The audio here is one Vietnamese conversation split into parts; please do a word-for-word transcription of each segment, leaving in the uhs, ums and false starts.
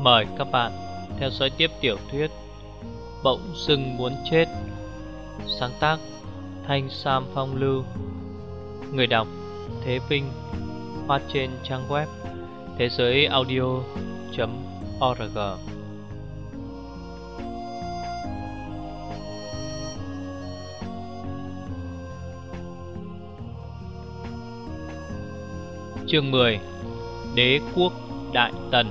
Mời các bạn theo dõi tiếp tiểu thuyết Bỗng dưng muốn chết, sáng tác Thanh Sam Phong Lưu, người đọc Thế Vinh, phát trên trang web thế giới audio chấm org. Chương mười. Đế quốc Đại Tần.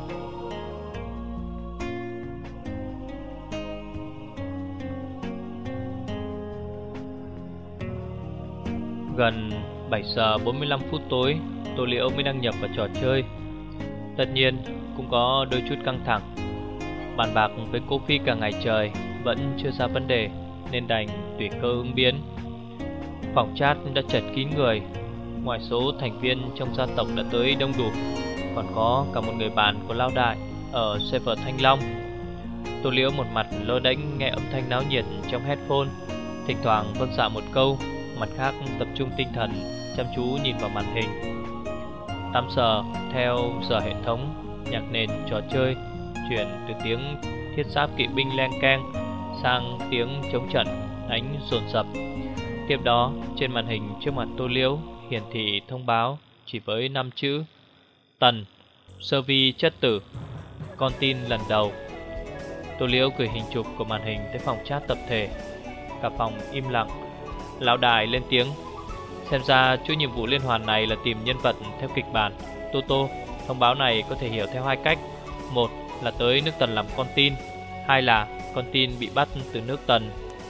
Gần bảy giờ bốn mươi lăm phút tối, Tô Liễu mới đăng nhập vào trò chơi. Tất nhiên cũng có đôi chút căng thẳng. Bàn bạc với Cố Phi cả ngày trời vẫn chưa ra vấn đề, nên đành tùy cơ ứng biến. Phòng chat đã chật kín người. Ngoài số thành viên trong gia tộc đã tới đông đủ, còn có cả một người bạn của Lão Đại ở server Thanh Long. Tô Liễu một mặt lơ đễnh nghe âm thanh náo nhiệt trong headphone, thỉnh thoảng vâng dạ một câu, mặt khác tập trung tinh thần chăm chú nhìn vào màn hình. Tám giờ theo giờ hệ thống, nhạc nền trò chơi chuyển từ tiếng thiết giáp kỵ binh len keng sang tiếng chống trận đánh dồn dập. Tiếp đó trên màn hình trước mặt Tô Liễu hiển thị thông báo chỉ với năm chữ: Tần, sơ vi chất tử, con tin lần đầu. Tô Liễu gửi hình chụp của màn hình tới phòng chat tập thể. Cả phòng im lặng. Lão Đại lên tiếng: Xem ra chuỗi nhiệm vụ liên hoàn này là tìm nhân vật theo kịch bản. Tô Tô, thông báo này có thể hiểu theo hai cách. Một là tới nước Tần làm con tin, hai là con tin bị bắt từ nước Tần.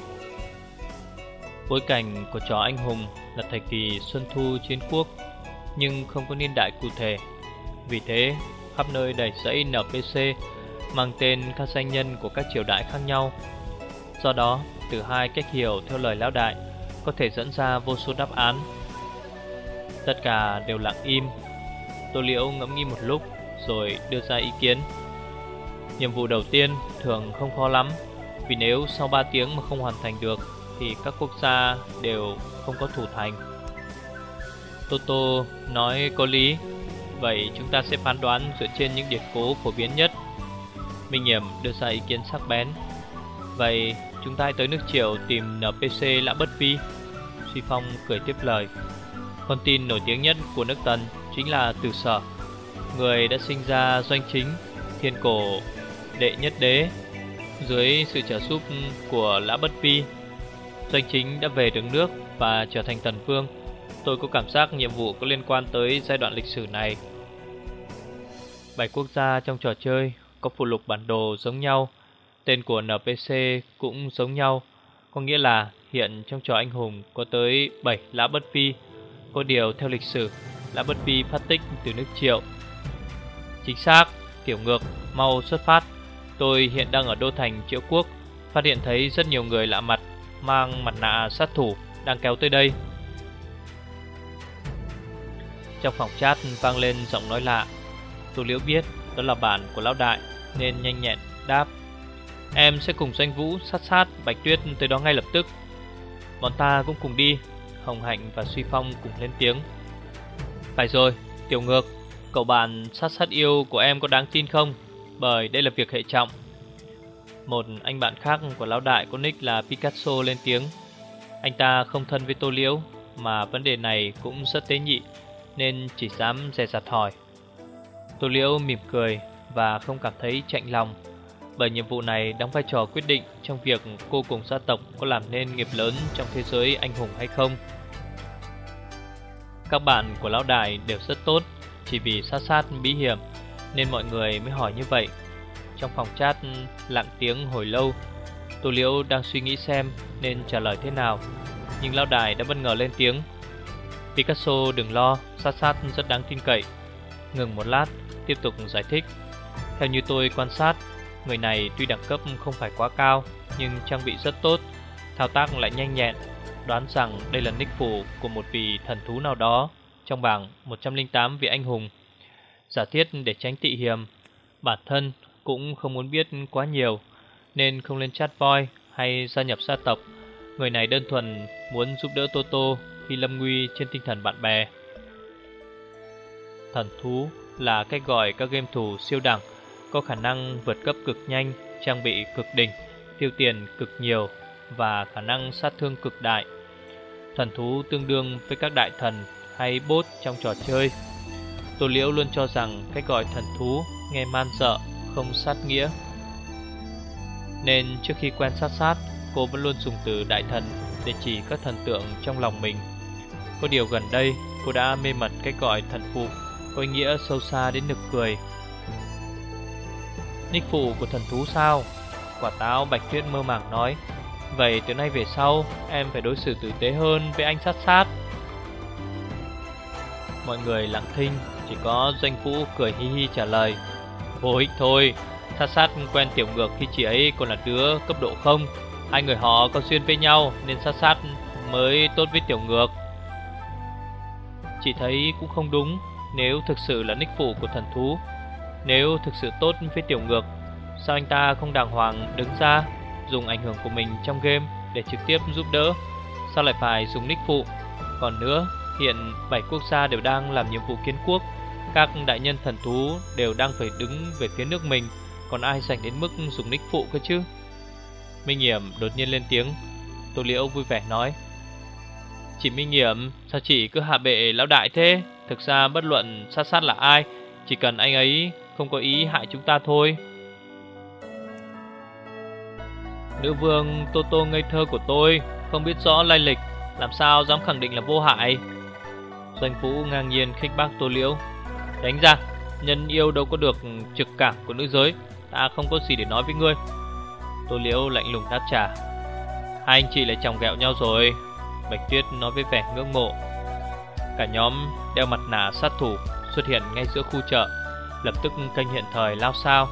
Bối cảnh của trò anh hùng là thời kỳ Xuân Thu Chiến Quốc, nhưng không có niên đại cụ thể. Vì thế khắp nơi đầy dẫy en pê xê mang tên các danh nhân của các triều đại khác nhau. Do đó từ hai cách hiểu theo lời Lão Đại có thể dẫn ra vô số đáp án. Tất cả đều lặng im. Tô Liễu ngẫm nghĩ một lúc rồi đưa ra ý kiến. Nhiệm vụ đầu tiên thường không khó lắm, vì nếu sau ba tiếng mà không hoàn thành được thì các quốc gia đều không có thủ thành. Tô Tô nói có lý. Vậy chúng ta sẽ phán đoán dựa trên những điển cố phổ biến nhất. Minh Hiểm đưa ra ý kiến sắc bén. Vậy chúng ta hãy tới nước Triệu tìm en pê xê Lã Bất Vi. Suy Phong cười tiếp lời. Con tin nổi tiếng nhất của nước Tần chính là Từ Sở, người đã sinh ra doanh chính thiên cổ đệ nhất đế. Dưới sự trợ giúp của Lã Bất Vi, doanh chính đã về được nước và trở thành tần vương. Tôi có cảm giác nhiệm vụ có liên quan tới giai đoạn lịch sử này. Bảy quốc gia trong trò chơi có phụ lục bản đồ giống nhau, tên của en pê xê cũng giống nhau. Có nghĩa là hiện trong trò anh hùng có tới bảy Lã Bất Vi. Có điều theo lịch sử, Lã Bất Vi phát tích từ nước Triệu. Chính xác. Tiểu Ngược, mau xuất phát. Tôi hiện đang ở đô thành Triệu Quốc, phát hiện thấy rất nhiều người lạ mặt mang mặt nạ sát thủ đang kéo tới đây. Trong phòng chat vang lên giọng nói lạ. Tô Liễu biết đó là bạn của Lão Đại nên nhanh nhẹn đáp: Em sẽ cùng Doanh Vũ, Sát Sát, Bạch Tuyết tới đó ngay lập tức. Bọn ta cũng cùng đi. Hồng Hạnh và Suy Phong cùng lên tiếng. Phải rồi, Tiểu Ngược, cậu bạn Sát Sát yêu của em có đáng tin không? Bởi đây là việc hệ trọng. Một anh bạn khác của Lão Đại có nick là Picasso lên tiếng. Anh ta không thân với Tô Liễu, mà vấn đề này cũng rất tế nhị, nên chỉ dám dè dặt hỏi. Tô Liễu mỉm cười và không cảm thấy chạnh lòng, bởi nhiệm vụ này đóng vai trò quyết định trong việc cô cùng gia tộc có làm nên nghiệp lớn trong thế giới anh hùng hay không. Các bạn của Lão Đại đều rất tốt, chỉ vì Sát Sát bí hiểm nên mọi người mới hỏi như vậy. Trong phòng chat lặng tiếng hồi lâu. Tô Liễu đang suy nghĩ xem nên trả lời thế nào, nhưng Lão Đại đã bất ngờ lên tiếng. Picasso đừng lo, Sát Sát rất đáng tin cậy. Ngừng một lát, tiếp tục giải thích. Theo như tôi quan sát, người này tuy đẳng cấp không phải quá cao, nhưng trang bị rất tốt, thao tác lại nhanh nhẹn. Đoán rằng đây là nick phủ của một vị thần thú nào đó trong bảng một trăm lẻ tám vị anh hùng. Giả thiết để tránh tị hiềm, bản thân cũng không muốn biết quá nhiều, nên không lên chat voi hay gia nhập gia tộc. Người này đơn thuần muốn giúp đỡ Tô Tô khi lâm nguy trên tinh thần bạn bè. Thần thú là cách gọi các game thủ siêu đẳng có khả năng vượt cấp cực nhanh, trang bị cực đỉnh, tiêu tiền cực nhiều và khả năng sát thương cực đại. Thần thú tương đương với các đại thần hay boss trong trò chơi. Tô Liễu luôn cho rằng cách gọi thần thú nghe man dợ, không sát nghĩa, nên trước khi quen sát sát, cô vẫn luôn dùng từ đại thần để chỉ các thần tượng trong lòng mình. Có điều gần đây cô đã mê mẩn cách gọi thần phụ có ý nghĩa sâu xa đến nực cười. Nick phụ của thần thú sao? Quả táo Bạch Tuyết mơ màng nói. Vậy từ nay về sau em phải đối xử tử tế hơn với anh sát sát. Mọi người lặng thinh, chỉ có Doanh Vũ cười hi hi trả lời. Vô ích thôi, sát sát quen Tiểu Ngược khi chị ấy còn là đứa cấp độ không. Hai người họ có duyên với nhau nên sát sát mới tốt với Tiểu Ngược. Chị thấy cũng không đúng. Nếu thực sự là nick phụ của thần thú, nếu thực sự tốt với Tiểu Ngược, sao anh ta không đàng hoàng đứng ra dùng ảnh hưởng của mình trong game để trực tiếp giúp đỡ? Sao lại phải dùng nick phụ? Còn nữa, hiện bảy quốc gia đều đang làm nhiệm vụ kiến quốc, các đại nhân thần thú đều đang phải đứng về phía nước mình, còn ai rảnh đến mức dùng nick phụ cơ chứ? Minh Nghiễm đột nhiên lên tiếng. Tô Liễu vui vẻ nói. Chị Minh Nghiễm, sao chị cứ hạ bệ lão đại thế? Thực ra bất luận sát sát là ai, chỉ cần anh ấy không có ý hại chúng ta thôi. Nữ vương Tô Tô ngây thơ của tôi, không biết rõ lai lịch, làm sao dám khẳng định là vô hại? Doanh Vũ ngang nhiên khích bác Tô Liễu. Đánh ra, nhân yêu đâu có được trực cảm của nữ giới, ta không có gì để nói với ngươi. Tô Liễu lạnh lùng đáp trả. Hai anh chị lại chòng ghẹo nhau rồi, Bạch Tuyết nói với vẻ ngưỡng mộ. Cả nhóm đeo mặt nạ sát thủ xuất hiện ngay giữa khu chợ, lập tức kênh hiện thời lao sao.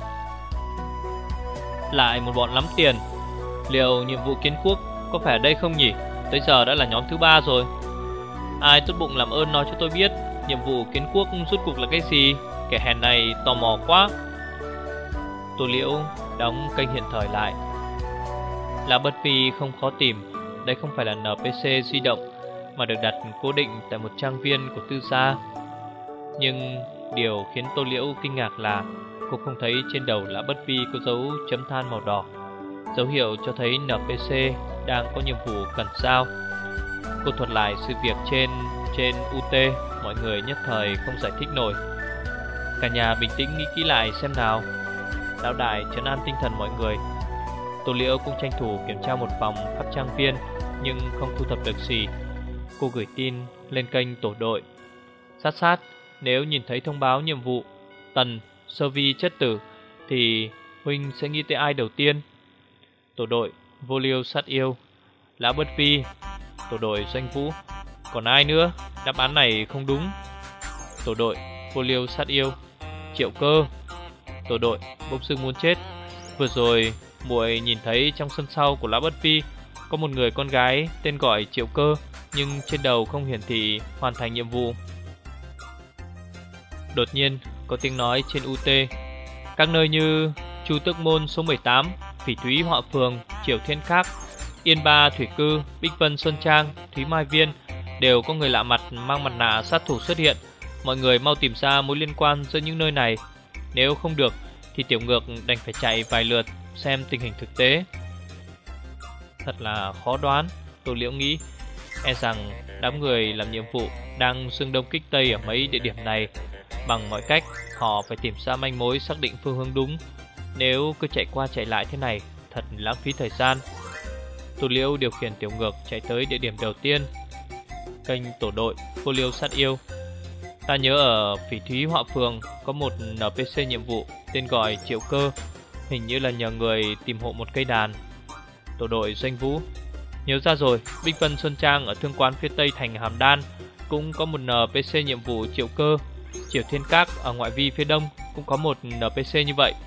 Lại một bọn lắm tiền. Liệu nhiệm vụ kiến quốc có phải ở đây không nhỉ? Tới giờ đã là nhóm thứ ba rồi. Ai tốt bụng làm ơn nói cho tôi biết nhiệm vụ kiến quốc rốt cuộc là cái gì? Kẻ hèn này tò mò quá. Tô Liễu đóng kênh hiện thời lại. Là bất vì không khó tìm. Đây không phải là en pê xê di động, mà được đặt cố định tại một trang viên của tư gia. Nhưng điều khiến Tô Liễu kinh ngạc là cô không thấy trên đầu Lã Bất Vi có dấu chấm than màu đỏ, dấu hiệu cho thấy en pê xê đang có nhiệm vụ cần giao. Cô thuật lại sự việc trên trên u tê, mọi người nhất thời không giải thích nổi. Cả nhà bình tĩnh nghĩ kỹ lại xem nào. Lão đại trấn an tinh thần mọi người. Tô Liễu cũng tranh thủ kiểm tra một vòng khắp trang viên, nhưng không thu thập được gì. Cô gửi tin lên kênh tổ đội. Sát sát, nếu nhìn thấy thông báo nhiệm vụ Tần Sơ Vi chất tử thì huynh sẽ nghĩ tới ai đầu tiên? Tổ đội Vô Liêu sát yêu, Lã Bất Vi. Tổ đội Doanh Vũ. Còn ai nữa? Đáp án này không đúng. Tổ đội Vô Liêu sát yêu, Triệu Cơ. Tổ đội bỗng dưng muốn chết. Vừa rồi muội nhìn thấy trong sân sau của Lã Bất Vi có một người con gái tên gọi Triệu Cơ, nhưng trên đầu không hiển thị hoàn thành nhiệm vụ. Đột nhiên có tiếng nói trên u tê. Các nơi như Chu Tước Môn số mười tám, Phỉ Thúy Họa Phường, Triều Thiên Khác, Yên Ba Thủy Cư, Bích Vân Xuân Trang, Thúy Mai Viên đều có người lạ mặt mang mặt nạ sát thủ xuất hiện. Mọi người mau tìm ra mối liên quan giữa những nơi này. Nếu không được thì Tiểu Ngược đành phải chạy vài lượt xem tình hình thực tế. Thật là khó đoán, Tô Liễu nghĩ. E rằng đám người làm nhiệm vụ đang xương đông kích tây ở mấy địa điểm này. Bằng mọi cách họ phải tìm ra manh mối xác định phương hướng đúng. Nếu cứ chạy qua chạy lại thế này thật lãng phí thời gian. Tô Liễu điều khiển Tiểu Ngược chạy tới địa điểm đầu tiên, kênh tổ đội Vô Liêu sát yêu. Ta nhớ ở Phỉ Thúy Họa Phường có một en pê xê nhiệm vụ tên gọi Triệu Cơ, hình như là nhờ người tìm hộ một cây đàn. Tổ đội Doanh Vũ. Nhớ ra rồi, Bích Vân Xuân Trang ở thương quán phía tây thành Hàm Đan cũng có một en pê xê nhiệm vụ Triệu Cơ. Triều Thiên Các ở ngoại vi phía đông cũng có một en pê xê như vậy.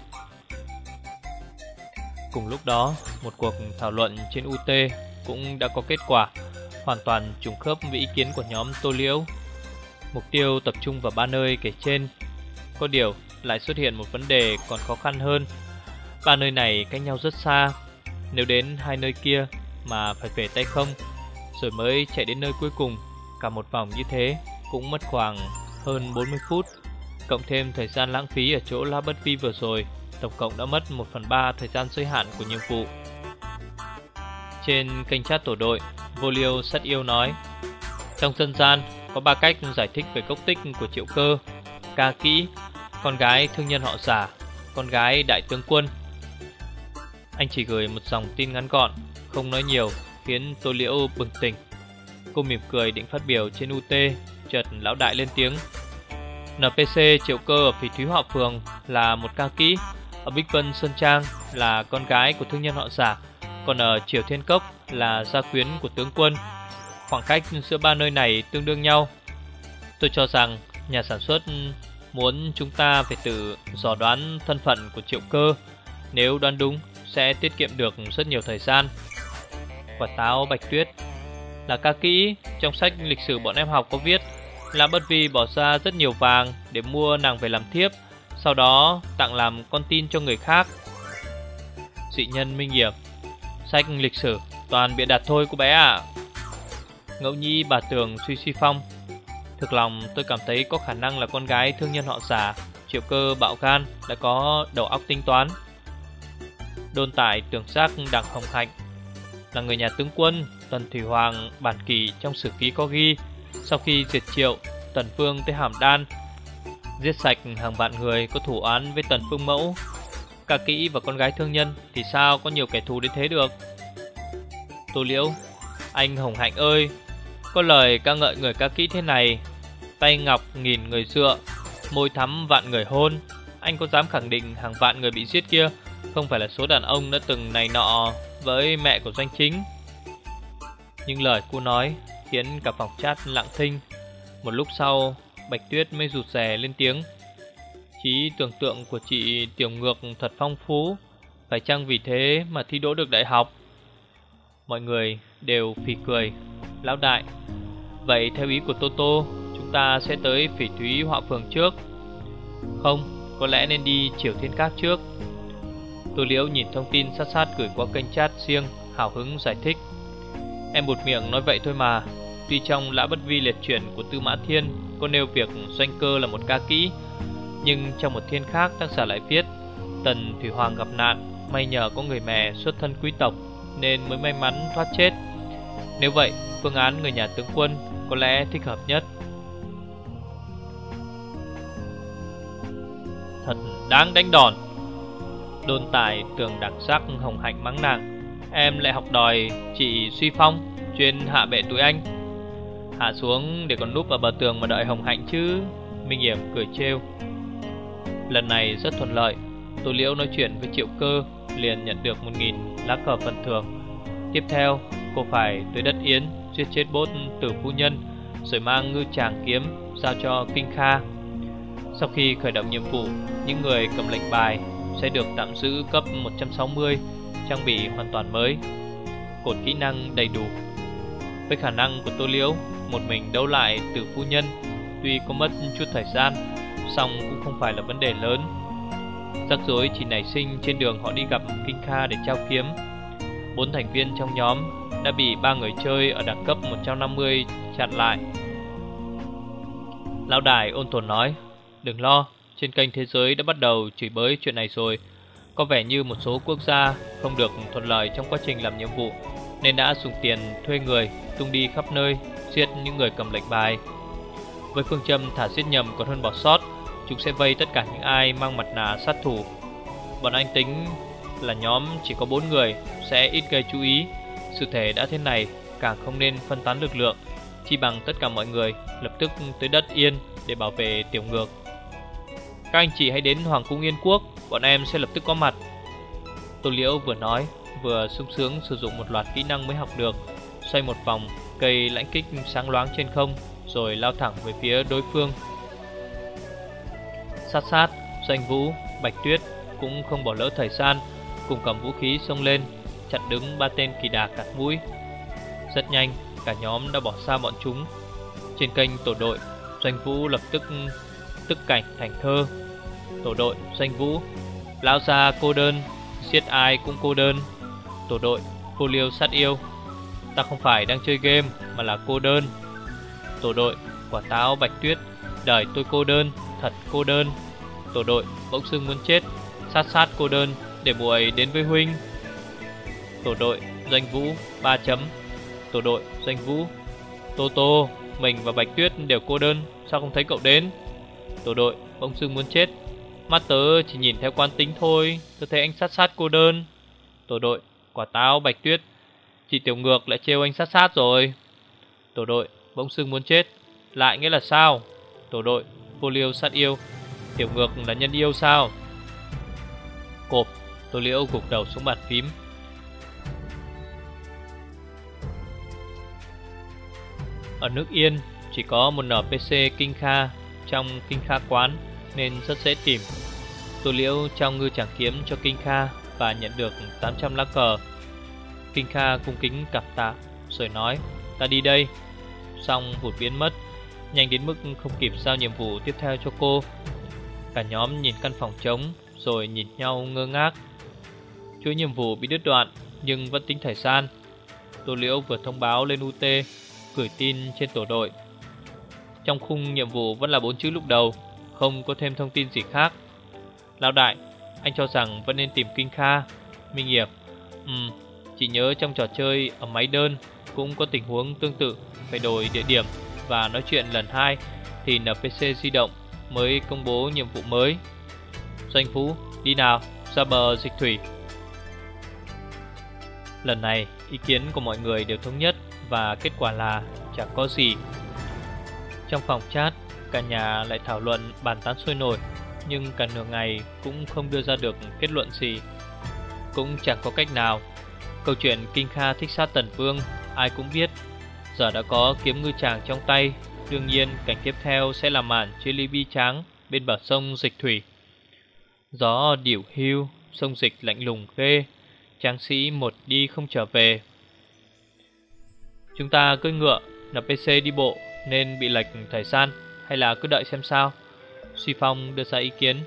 Cùng lúc đó, một cuộc thảo luận trên u tê cũng đã có kết quả, hoàn toàn trùng khớp với ý kiến của nhóm Tô Liễu. Mục tiêu tập trung vào ba nơi kể trên. Có điều lại xuất hiện một vấn đề còn khó khăn hơn. Ba nơi này cách nhau rất xa. Nếu đến hai nơi kia mà phải về tay không, rồi mới chạy đến nơi cuối cùng, cả một vòng như thế cũng mất khoảng hơn bốn mươi phút, cộng thêm thời gian lãng phí ở chỗ La Bất Vi vừa rồi, tổng cộng đã mất một phần ba thời gian giới hạn của nhiệm vụ. Trên kênh chat tổ đội, Vô Liêu Sắt Yêu nói: trong dân gian có ba cách giải thích về gốc tích của Triệu Cơ: Ca Kỹ, con gái thương nhân họ Giả, con gái đại tướng quân. Anh chỉ gửi một dòng tin ngắn gọn, không nói nhiều, khiến Tô Liễu bừng tỉnh. Cô mỉm cười định phát biểu trên u tê, chợt lão đại lên tiếng: en pê xê Triệu Cơ ở Phỉ Thúy Họa Phường là một ca kỹ, ở Bích Vân Sơn Trang là con gái của thương nhân họ Giả, còn ở Triều Thiên Cốc là gia quyến của tướng quân. Khoảng cách giữa ba nơi này tương đương nhau. Tôi cho rằng nhà sản xuất muốn chúng ta phải tự dò đoán thân phận của Triệu Cơ. Nếu đoán đúng sẽ tiết kiệm được rất nhiều thời gian. Quả táo Bạch Tuyết là ca kỹ, trong sách lịch sử bọn em học có viết là Bất Vi bỏ ra rất nhiều vàng để mua nàng về làm thiếp, sau đó tặng làm con tin cho người khác. Dị nhân Minh Hiệp: sách lịch sử toàn bịa đặt thôi cô bé ạ. Ngẫu Nhi Bà Tường Suy Suy Phong: thực lòng tôi cảm thấy có khả năng là con gái thương nhân họ Giả. Triệu Cơ bạo gan, đã có đầu óc tính toán. Đôn Tải Tưởng Giác Đặng Hồng Hạnh: là người nhà tướng quân. Tần Thủy Hoàng bản kỷ trong sử ký có ghi, sau khi diệt Triệu, Tần Vương tới Hàm Đan, giết sạch hàng vạn người có thủ án với Tần Phương Mẫu. Ca kỹ và con gái thương nhân thì sao có nhiều kẻ thù đến thế được? Tô Liễu: anh Hồng Hạnh ơi, có lời ca ngợi người ca kỹ thế này: tay ngọc nghìn người dựa, môi thắm vạn người hôn. Anh có dám khẳng định hàng vạn người bị giết kia không phải là số đàn ông đã từng này nọ với mẹ của Doanh Chính? Nhưng lời cô nói khiến cả phòng chat lặng thinh. Một lúc sau, Bạch Tuyết mới rụt rè lên tiếng: trí tưởng tượng của chị Tiểu Ngược thật phong phú, phải chăng vì thế mà thi đỗ được đại học? Mọi người đều phì cười. Lão đại: vậy theo ý của Toto, chúng ta sẽ tới Phỉ Thúy Họa Phường trước. Không, có lẽ nên đi Triều Thiên Các trước. Tô Liễu nhìn thông tin sát sát gửi qua kênh chat riêng, hào hứng giải thích: em buột miệng nói vậy thôi mà. Tuy trong Lã Bất Vi liệt truyện của Tư Mã Thiên có nêu việc Doanh Cơ là một ca kỹ, nhưng trong một thiên khác tác giả lại viết Tần Thủy Hoàng gặp nạn, may nhờ có người mẹ xuất thân quý tộc nên mới may mắn thoát chết. Nếu vậy, phương án người nhà tướng quân có lẽ thích hợp nhất. Thật đáng đánh đòn. Đôn Tài Tường Đặc Sắc Hồng Hạnh mắng nàng: em lại học đòi chị Suy Phong chuyên hạ bệ tụi anh. Hạ xuống để còn núp vào bờ tường mà đợi Hồng Hạnh chứ. Minh Hiểm cười trêu. Lần này rất thuận lợi. Tô Liễu nói chuyện với Triệu Cơ liền nhận được một nghìn lá cờ phần thưởng. Tiếp theo cô phải tới đất Yến giết chết bốt Tử phu nhân, rồi mang ngư tràng kiếm giao cho Kinh Kha. Sau khi khởi động nhiệm vụ, những người cầm lệnh bài sẽ được tạm giữ cấp một trăm sáu mươi, trang bị hoàn toàn mới, cột kỹ năng đầy đủ. Với khả năng của Tô Liễu, một mình đấu lại Tử phu nhân tuy có mất chút thời gian, song cũng không phải là vấn đề lớn. Rắc rối chỉ nảy sinh trên đường họ đi gặp Kinh Kha để trao kiếm. Bốn thành viên trong nhóm đã bị ba người chơi ở đẳng cấp một trăm năm mươi chặn lại. Lão Đại ôn tồn nói: đừng lo, trên kênh thế giới đã bắt đầu chửi bới chuyện này rồi. Có vẻ như một số quốc gia không được thuận lợi trong quá trình làm nhiệm vụ, nên đã dùng tiền thuê người tung đi khắp nơi giết những người cầm lệnh bài. Với phương châm thả giết nhầm còn hơn bỏ sót, chúng sẽ vây tất cả những ai mang mặt nạ sát thủ. Bọn anh tính là nhóm chỉ có bốn người sẽ ít gây chú ý. Sự thể đã thế này, càng không nên phân tán lực lượng, chi bằng tất cả mọi người lập tức tới đất Yên để bảo vệ Tiểu Ngược. Các anh chị hãy đến Hoàng cung Yên Quốc, bọn em sẽ lập tức có mặt. Tô Liễu vừa nói vừa sung sướng sử dụng một loạt kỹ năng mới học được, xoay một vòng cây lãnh kích sáng loáng trên không, rồi lao thẳng về phía đối phương. Sát sát, Doanh Vũ, Bạch Tuyết cũng không bỏ lỡ thời gian, cùng cầm vũ khí xông lên, chặn đứng ba tên kỳ đà cạt mũi. Rất nhanh, cả nhóm đã bỏ xa bọn chúng. Trên kênh tổ đội, Doanh Vũ lập tức tức cảnh thành thơ: tổ đội Doanh Vũ: lão già cô đơn, giết ai cũng cô đơn. Tổ đội Vô Liêu Sát Yêu: ta không phải đang chơi game mà là cô đơn. Tổ đội Quả Táo Bạch Tuyết: đời tôi cô đơn, thật cô đơn. Tổ đội Bỗng Dưng Muốn Chết: Sát sát cô đơn để muội đến với huynh. Tổ đội Doanh Vũ ba chấm. Tổ đội Doanh Vũ: Tô Tô, mình và Bạch Tuyết đều cô đơn, sao không thấy cậu đến? Tổ đội bỗng dưng muốn chết: Mắt tớ chỉ nhìn theo quán tính thôi, tớ thấy anh sát sát cô đơn. Tổ đội: Quả táo Bạch Tuyết, chị Tiểu Ngược lại trêu anh sát sát rồi. Tổ đội bỗng dưng muốn chết: Lại nghĩa là sao? Tổ đội Vô Liêu sát yêu: Tiểu Ngược là nhân yêu sao? Cộp. Tô Liễu gục đầu xuống bàn phím. Ở nước Yên chỉ có một en pê xê Kinh Kha trong Kinh Kha quán nên rất dễ tìm. Tô Liễu trong ngư tràng kiếm cho Kinh Kha và nhận được tám trăm lá cờ. Kinh Kha cung kính cảm tạ rồi nói: Ta đi đây. Xong vụt biến mất, nhanh đến mức không kịp giao nhiệm vụ tiếp theo cho cô. Cả nhóm nhìn căn phòng trống rồi nhìn nhau ngơ ngác. Chuỗi nhiệm vụ bị đứt đoạn nhưng vẫn tính thời gian. Tô Liễu vừa thông báo lên u tê, gửi tin trên tổ đội. Trong khung nhiệm vụ vẫn là bốn chữ lúc đầu, không có thêm thông tin gì khác. Lão đại, anh cho rằng vẫn nên tìm Kinh Kha. Minh Nghiệp: Ừm, chị nhớ trong trò chơi ở máy đơn cũng có tình huống tương tự, phải đổi địa điểm và nói chuyện lần hai thì en pê xê di động mới công bố nhiệm vụ mới. Doanh Phú: Đi nào, ra bờ dịch thủy. Lần này ý kiến của mọi người đều thống nhất và kết quả là chẳng có gì. Trong phòng chat, cả nhà lại thảo luận bàn tán sôi nổi, nhưng cả nửa ngày cũng không đưa ra được kết luận gì. Cũng chẳng có cách nào. Câu chuyện Kinh Kha thích sát Tần Vương ai cũng biết. Giờ đã có kiếm ngư tràng trong tay, đương nhiên cảnh tiếp theo sẽ là màn chia ly bi tráng bên bờ sông dịch thủy. Gió điểu hưu, sông dịch lạnh lùng ghê, tráng sĩ một đi không trở về. Chúng ta cưỡi ngựa, en pê xê đi bộ nên bị lệch thời gian, hay là cứ đợi xem sao? Suy Phong đưa ra ý kiến.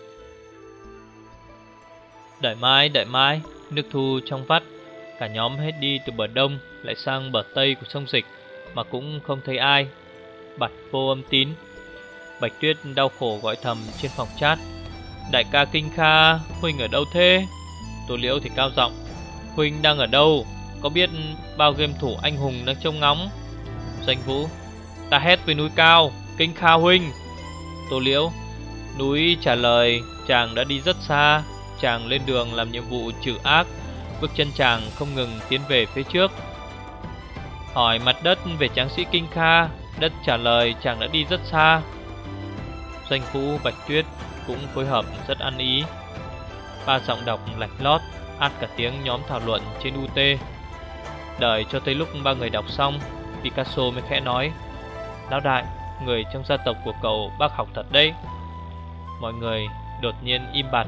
Đợi mai, đợi mai. Nước thu trong vắt. Cả nhóm hết đi từ bờ đông lại sang bờ tây của sông dịch mà cũng không thấy ai. Bật vô âm tín. Bạch Tuyết đau khổ gọi thầm trên phòng chat: Đại ca Kinh Kha, huynh ở đâu thế? Tô Liễu thì cao giọng: Huynh đang ở đâu? Có biết bao game thủ anh hùng đang trông ngóng? Doanh Vũ: Ta hét với núi cao: Kinh Kha huynh. Tô Liễu: Núi trả lời: Chàng đã đi rất xa, chàng lên đường làm nhiệm vụ trừ ác, bước chân chàng không ngừng tiến về phía trước. Hỏi mặt đất về tráng sĩ Kinh Kha, đất trả lời: Chàng đã đi rất xa. Doanh Vũ, Bạch Tuyết cũng phối hợp rất ăn ý. Ba giọng đọc lạch lót át cả tiếng nhóm thảo luận trên u tê. Đợi cho tới lúc ba người đọc xong, Picasso mới khẽ nói: Lão đại, người trong gia tộc của cậu bác học thật đấy. Mọi người đột nhiên im bặt.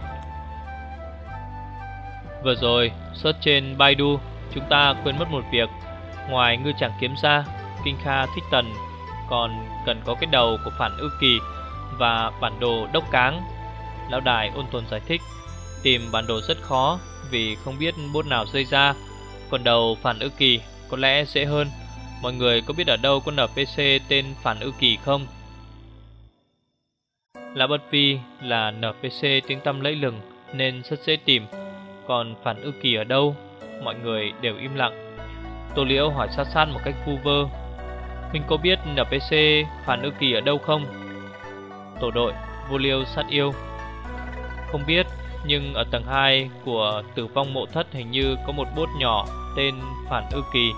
Vừa rồi, search trên Baidu, chúng ta quên mất một việc. Ngoài ngư tràng kiếm ra, Kinh Kha thích Tần còn cần có cái đầu của Phản Ư Kỳ và bản đồ Đốc Cáng. Lão đại ôn tồn giải thích: Tìm bản đồ rất khó vì không biết bốt nào rơi ra, còn đầu Phản Ư Kỳ có lẽ dễ hơn. Mọi người có biết ở đâu có en pê xê tên Phản Ư Kỳ không? Là Bất Vi là en pê xê tiếng tăm lẫy lừng nên rất dễ tìm. Còn Phản Ư Kỳ ở đâu? Mọi người đều im lặng. Tô Liễu hỏi sát sát một cách vu vơ: Mình có biết en pê xê Phản Ư Kỳ ở đâu không? Tổ đội Vô Liêu sát yêu: Không biết, nhưng ở tầng hai của Tử Vong Mộ Thất hình như có một bốt nhỏ tên Phản Ư Kỳ.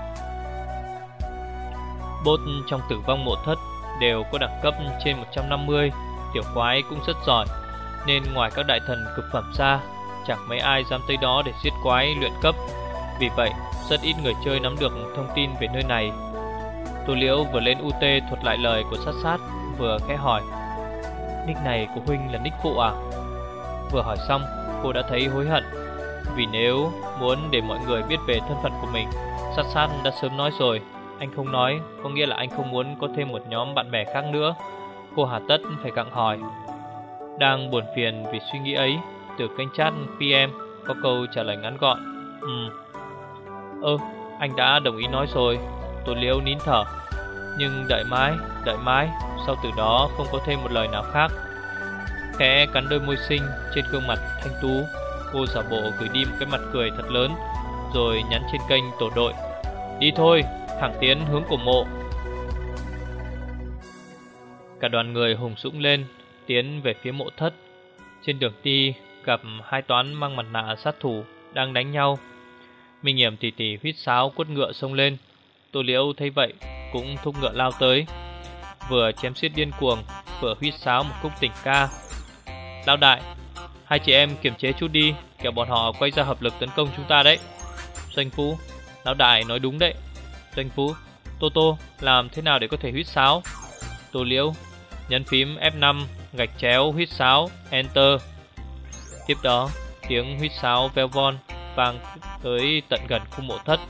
Bốt trong Tử Vong Mộ Thất đều có đẳng cấp trên một trăm năm mươi. Tiểu quái cũng rất giỏi, nên ngoài các đại thần cực phẩm ra, chẳng mấy ai dám tới đó để giết quái luyện cấp. Vì vậy rất ít người chơi nắm được thông tin về nơi này. Tô Liễu vừa lên u tê thuật lại lời của sát sát, vừa khẽ hỏi: Nick này của huynh là nick phụ à? Vừa hỏi xong, cô đã thấy hối hận. Vì nếu muốn để mọi người biết về thân phận của mình, sát sát đã sớm nói rồi. Anh không nói có nghĩa là anh không muốn có thêm một nhóm bạn bè khác nữa. Cô hà tất phải gặng hỏi. Đang buồn phiền vì suy nghĩ ấy, từ kênh chat pê em có câu trả lời ngắn gọn: Ừm. Ơ, anh đã đồng ý nói rồi. Tô Liễu nín thở. Nhưng đợi mãi, đợi mãi, sau từ đó không có thêm một lời nào khác. khẽ cắn đôi môi xinh trên gương mặt thanh tú. Cô giả bộ gửi đi một cái mặt cười thật lớn, rồi nhắn trên kênh tổ đội: đi thôi, thẳng tiến hướng cổ mộ. Cả đoàn người hùng dũng lên, tiến về phía mộ thất. Trên đường đi gặp hai toán mang mặt nạ sát thủ đang đánh nhau. Minh Hiểm tỉ tỉ huýt sáo quất ngựa xông lên. Tô Liễu thấy vậy cũng thúc ngựa lao tới, vừa chém xiết điên cuồng, vừa huýt sáo một khúc tình ca: lão đại, hai chị em kiềm chế chút đi, kẻo bọn họ quay ra hợp lực tấn công chúng ta đấy. Doanh Phú: lão đại nói đúng đấy. Doanh Phú: Tô Tô, làm thế nào để có thể huýt sáo? Tô Liễu: nhấn phím F năm gạch chéo huýt sáo Enter. Tiếp đó tiếng huýt sáo veo von vang tới tận gần khu mộ thất.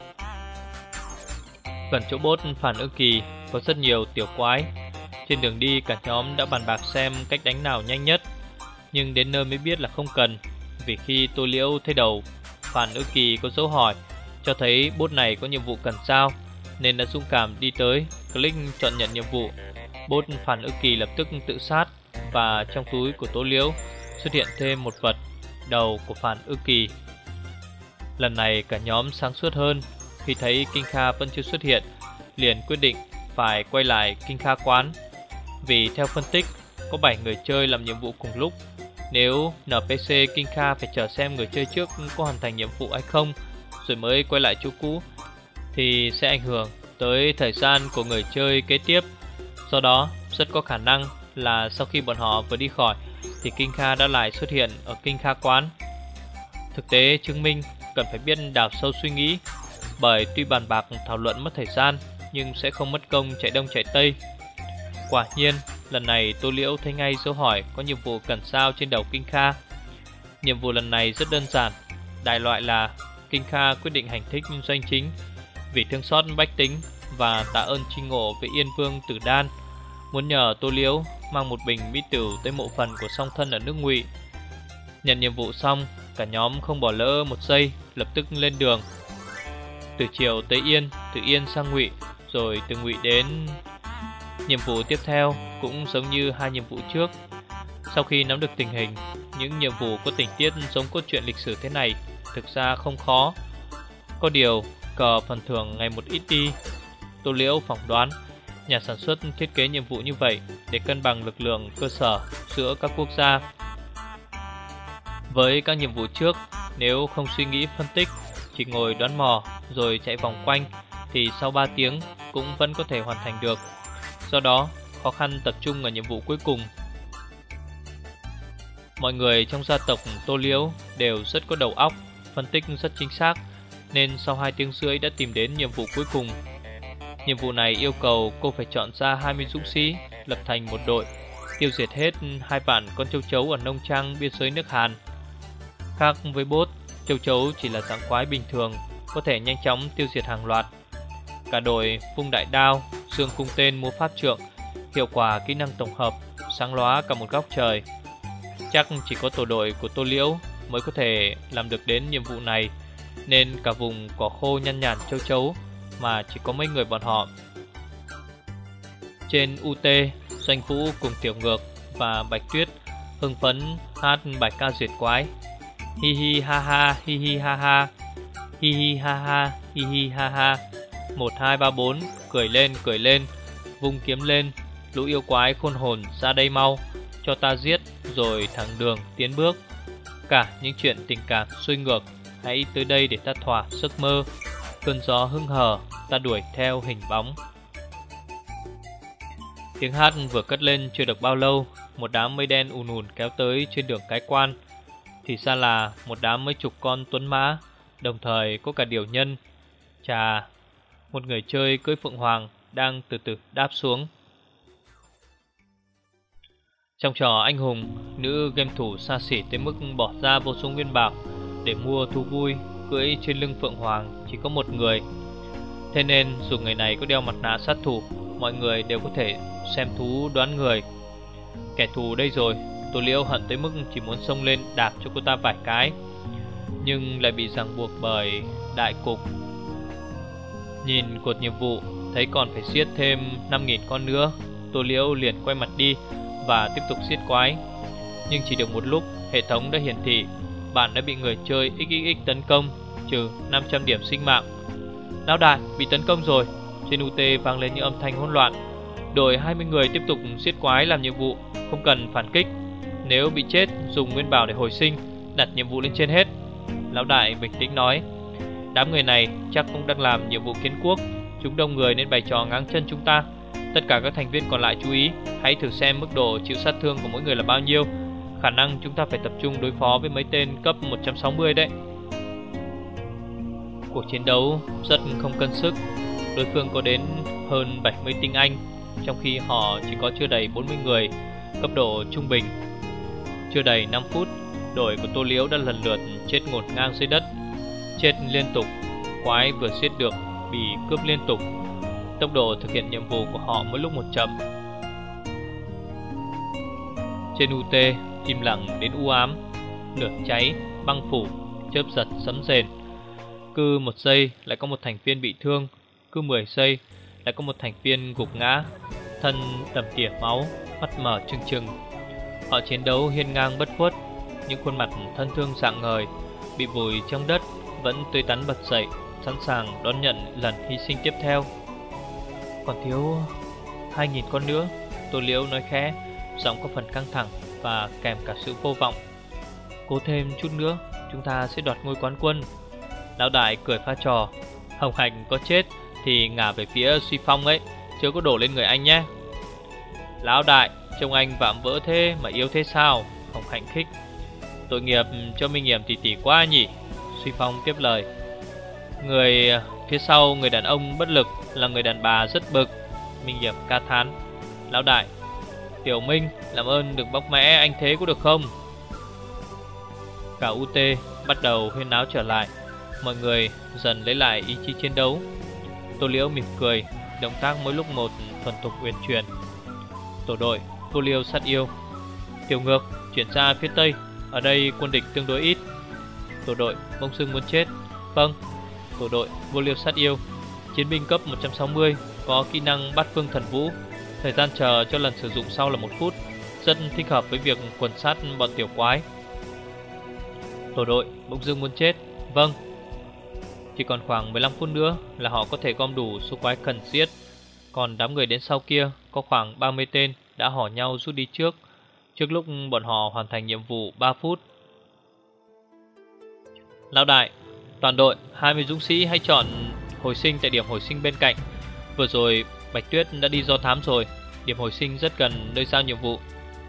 Gần chỗ bốt Phản Ư Kỳ có rất nhiều tiểu quái. Trên đường đi cả nhóm đã bàn bạc xem cách đánh nào nhanh nhất, nhưng đến nơi mới biết là không cần. Vì khi Tô Liễu thấy đầu Phản Ư Kỳ có dấu hỏi, cho thấy bốt này có nhiệm vụ cần giao, nên đã dũng cảm đi tới, click chọn nhận nhiệm vụ. Bốt Phản Ư Kỳ lập tức tự sát, và trong túi của Tô Liễu xuất hiện thêm một vật, đầu của Phản Ư Kỳ. Lần này cả nhóm sáng suốt hơn. Khi thấy Kinh Kha vẫn chưa xuất hiện, liền quyết định phải quay lại Kinh Kha quán. Vì theo phân tích, có bảy người chơi làm nhiệm vụ cùng lúc. Nếu en pê xê Kinh Kha phải chờ xem người chơi trước có hoàn thành nhiệm vụ hay không rồi mới quay lại chỗ cũ, thì sẽ ảnh hưởng tới thời gian của người chơi kế tiếp. Do đó rất có khả năng là sau khi bọn họ vừa đi khỏi thì Kinh Kha đã lại xuất hiện ở Kinh Kha quán. Thực tế chứng minh cần phải biết đào sâu suy nghĩ, bởi tuy bàn bạc thảo luận mất thời gian nhưng sẽ không mất công chạy đông chạy tây. Quả nhiên lần này Tô Liễu thấy ngay dấu hỏi có nhiệm vụ cần sao trên đầu Kinh Kha. Nhiệm vụ lần này rất đơn giản, đại loại là Kinh Kha quyết định hành thích Doanh Chính vì thương xót bách tính và tạ ơn chi ngộ với Yên Vương Tử Đan, muốn nhờ Tô Liễu mang một bình mỹ tửu tới mộ phần của song thân ở nước Ngụy. Nhận nhiệm vụ xong, cả nhóm không bỏ lỡ một giây, lập tức lên đường. Từ Triều tới Yên, từ Yên sang Ngụy, rồi từ Ngụy đến... Nhiệm vụ tiếp theo cũng giống như hai nhiệm vụ trước. Sau khi nắm được tình hình, những nhiệm vụ có tình tiết giống cốt truyện lịch sử thế này thực ra không khó. Có điều cờ phần thưởng ngày một ít đi. Tô Liễu phỏng đoán nhà sản xuất thiết kế nhiệm vụ như vậy để cân bằng lực lượng cơ sở giữa các quốc gia. Với các nhiệm vụ trước, nếu không suy nghĩ phân tích, chỉ ngồi đoán mò rồi chạy vòng quanh, thì sau ba tiếng cũng vẫn có thể hoàn thành được. Do đó khó khăn tập trung ở nhiệm vụ cuối cùng. Mọi người trong gia tộc Tô Liễu đều rất có đầu óc, phân tích rất chính xác, nên sau hai tiếng rưỡi đã tìm đến nhiệm vụ cuối cùng. Nhiệm vụ này yêu cầu cô phải chọn ra hai mươi dũng sĩ, lập thành một đội, tiêu diệt hết hai vạn con châu chấu ở nông trang biên giới nước Hàn. Khác với bốt, châu chấu chỉ là dạng quái bình thường, có thể nhanh chóng tiêu diệt hàng loạt. Cả đội vung đại đao, xương cung tên múa pháp trượng, hiệu quả kỹ năng tổng hợp, sáng lóa cả một góc trời. Chắc chỉ có tổ đội của Tô Liễu mới có thể làm được đến nhiệm vụ này, nên cả vùng cỏ khô nhăn nhản châu chấu mà chỉ có mấy người bọn họ. Trên u tê, Doanh Vũ cùng Tiểu Ngược và Bạch Tuyết hưng phấn hát bài ca diệt quái. Hi hi ha ha, hi hi ha ha, hi hi ha ha, hi hi ha ha. Một hai ba bốn, cười lên cười lên, vung kiếm lên, lũ yêu quái khôn hồn ra đây mau, cho ta giết rồi thẳng đường tiến bước. Cả những chuyện tình cảm xuôi ngược, hãy tới đây để ta thỏa giấc mơ. Cơn gió hưng hở, ta đuổi theo hình bóng. Tiếng hát vừa cất lên chưa được bao lâu, một đám mây đen ùn ùn kéo tới trên đường Cái Quan. Thì ra là một đám mấy chục con tuấn mã, đồng thời có cả điều nhân. Chà, một người chơi cưỡi phượng hoàng đang từ từ đáp xuống. Trong trò anh hùng, nữ game thủ xa xỉ tới mức bỏ ra vô số nguyên bạc để mua thú vui cưỡi trên lưng phượng hoàng chỉ có một người. Thế nên dù người này có đeo mặt nạ sát thủ, mọi người đều có thể xem thú đoán người. Kẻ thù đây rồi, Tô Liễu hận tới mức chỉ muốn xông lên đạp cho cô ta vài cái, nhưng lại bị ràng buộc bởi đại cục. Nhìn cột nhiệm vụ thấy còn phải giết thêm năm nghìn con nữa, Tô Liễu liền quay mặt đi và tiếp tục giết quái. Nhưng chỉ được một lúc, hệ thống đã hiển thị bạn đã bị người chơi ích ích ích tấn công, trừ năm trăm điểm sinh mạng. Lão đại bị tấn công rồi. Trên u tê vang lên những âm thanh hỗn loạn. Đội hai mươi người tiếp tục giết quái làm nhiệm vụ, không cần phản kích. Nếu bị chết, dùng nguyên bảo để hồi sinh, đặt nhiệm vụ lên trên hết. Lão đại bình tĩnh nói. Đám người này chắc cũng đang làm nhiệm vụ kiến quốc. Chúng đông người nên bày trò ngáng chân chúng ta. Tất cả các thành viên còn lại chú ý, hãy thử xem mức độ chịu sát thương của mỗi người là bao nhiêu. Khả năng chúng ta phải tập trung đối phó với mấy tên cấp một trăm sáu mươi đấy. Cuộc chiến đấu rất không cân sức. Đối phương có đến hơn bảy mươi tinh anh, trong khi họ chỉ có chưa đầy bốn mươi người, cấp độ trung bình. Chưa đầy năm phút, đội của Tô Liễu đã lần lượt chết ngổn ngang dưới đất. Chết liên tục, quái vừa giết được bị cướp liên tục. Tốc độ thực hiện nhiệm vụ của họ mỗi lúc một chậm. Trên u tê im lặng đến u ám. Lửa cháy, băng phủ, chớp giật sấm rền. Cứ một giây lại có một thành viên bị thương, cứ mười giây lại có một thành viên gục ngã, thân đầm đìa máu, mắt mở trừng trừng. Họ chiến đấu hiên ngang bất khuất, những khuôn mặt thân thương rạng ngời bị vùi trong đất vẫn tươi tắn bật dậy, sẵn sàng đón nhận lần hy sinh tiếp theo. Còn thiếu hai nghìn con nữa, Tô Liễu nói khẽ, giọng có phần căng thẳng và kèm cả sự vô vọng. Cố thêm chút nữa, chúng ta sẽ đoạt ngôi quán quân. Lão đại cười pha trò. Hồng Hạnh có chết thì ngả về phía Suy Phong ấy, chớ có đổ lên người anh nhé. Lão đại, trông anh vạm vỡ thế mà yếu thế sao? Hồng Hạnh khích. Tội nghiệp cho Minh Hiểm tỉ tỉ quá nhỉ. Suy Phong tiếp lời. Người phía sau người đàn ông bất lực là người đàn bà rất bực. Minh Hiểm ca thán. Lão đại, Tiểu Minh, làm ơn đừng bóc mẽ anh thế có được không? Cả u tê bắt đầu huyên náo trở lại. Mọi người dần lấy lại ý chí chiến đấu. Tô Liễu mỉm cười, động tác mỗi lúc một thuần thục uyển chuyển. Tổ đội Vô Liêu Sát Yêu. Tiểu Ngược chuyển ra phía tây, ở đây quân địch tương đối ít. Tổ đội Bông Sưng muốn chết. Vâng. Tổ đội Vô Liêu Sát Yêu. Chiến binh cấp một trăm sáu mươi, có kỹ năng Bát Phương Thần Vũ. Thời gian chờ cho lần sử dụng sau là một phút, rất thích hợp với việc quần sát bọn tiểu quái. Tổ đội Bông Dương muốn chết. Vâng. Chỉ còn khoảng mười lăm phút nữa là họ có thể gom đủ số quái cần giết. Còn đám người đến sau kia có khoảng ba mươi tên đã hò nhau rút đi trước, trước lúc bọn họ hoàn thành nhiệm vụ ba phút. Lão đại, toàn đội hai mươi dũng sĩ hãy chọn hồi sinh tại điểm hồi sinh bên cạnh. Vừa rồi Bạch Tuyết đã đi do thám rồi, điểm hồi sinh rất gần nơi giao nhiệm vụ.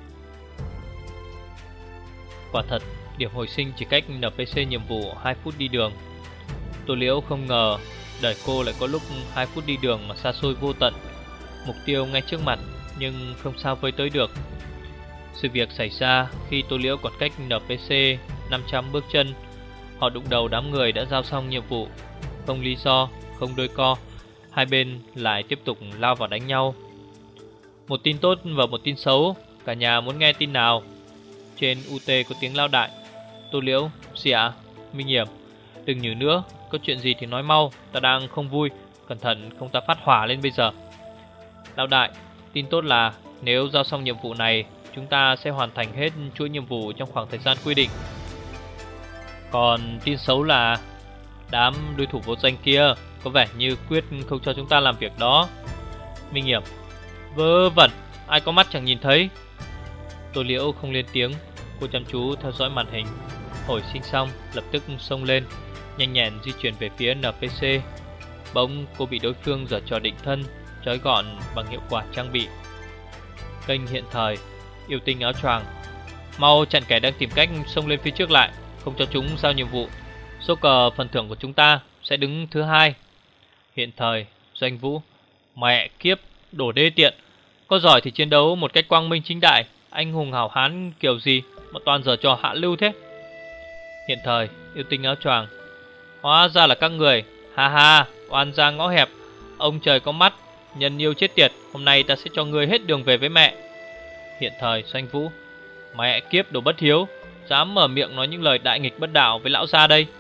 Quả thật, điểm hồi sinh chỉ cách en pê xê nhiệm vụ hai phút đi đường. Tô Liễu không ngờ đời cô lại có lúc hai phút đi đường mà xa xôi vô tận. Mục tiêu ngay trước mặt nhưng không sao với tới được. Sự việc xảy ra khi Tô Liễu còn cách en pê xê năm trăm bước chân. Họ đụng đầu đám người đã giao xong nhiệm vụ. Không lý do, không đôi co, hai bên lại tiếp tục lao vào đánh nhau. Một tin tốt và một tin xấu, cả nhà muốn nghe tin nào? Trên u tê có tiếng lao đại. Tô Liễu, gì ạ? Minh Hiểm, đừng nhử nữa, có chuyện gì thì nói mau, ta đang không vui, cẩn thận không ta phát hỏa lên bây giờ. Lão đại, tin tốt là nếu giao xong nhiệm vụ này, chúng ta sẽ hoàn thành hết chuỗi nhiệm vụ trong khoảng thời gian quy định. Còn tin xấu là đám đối thủ vô danh kia có vẻ như quyết không cho chúng ta làm việc đó. Minh Hiểm, vớ vẩn, ai có mắt chẳng nhìn thấy. Tô Liễu không lên tiếng, cô chăm chú theo dõi màn hình. Hồi sinh xong lập tức xông lên, nhanh nhẹn di chuyển về phía en pê xê. Bỗng cô bị đối phương giở trò định thân, trói gọn bằng hiệu quả trang bị. Kênh hiện thời, yêu tinh áo choàng, mau chặn kẻ đang tìm cách xông lên phía trước lại, không cho chúng giao nhiệm vụ. Số cờ phần thưởng của chúng ta sẽ đứng thứ hai. Hiện thời, Doanh Vũ, mẹ kiếp, đổ đê tiện. Có giỏi thì chiến đấu một cách quang minh chính đại, anh hùng hảo hán kiểu gì mà toàn giở trò hạ lưu thế. Hiện thời, yêu tinh áo choàng, hóa ra là các người, ha ha, oan gia ngõ hẹp, ông trời có mắt, nhân yêu chết tiệt, hôm nay ta sẽ cho ngươi hết đường về với mẹ. Hiện thời, Doanh Vũ, mẹ kiếp đồ bất hiếu, dám mở miệng nói những lời đại nghịch bất đạo với lão gia đây.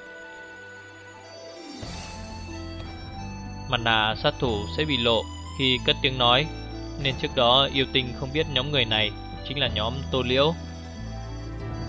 Mặt nạ sát thủ sẽ bị lộ khi cất tiếng nói, nên trước đó yêu tinh không biết nhóm người này chính là nhóm Tô Liễu.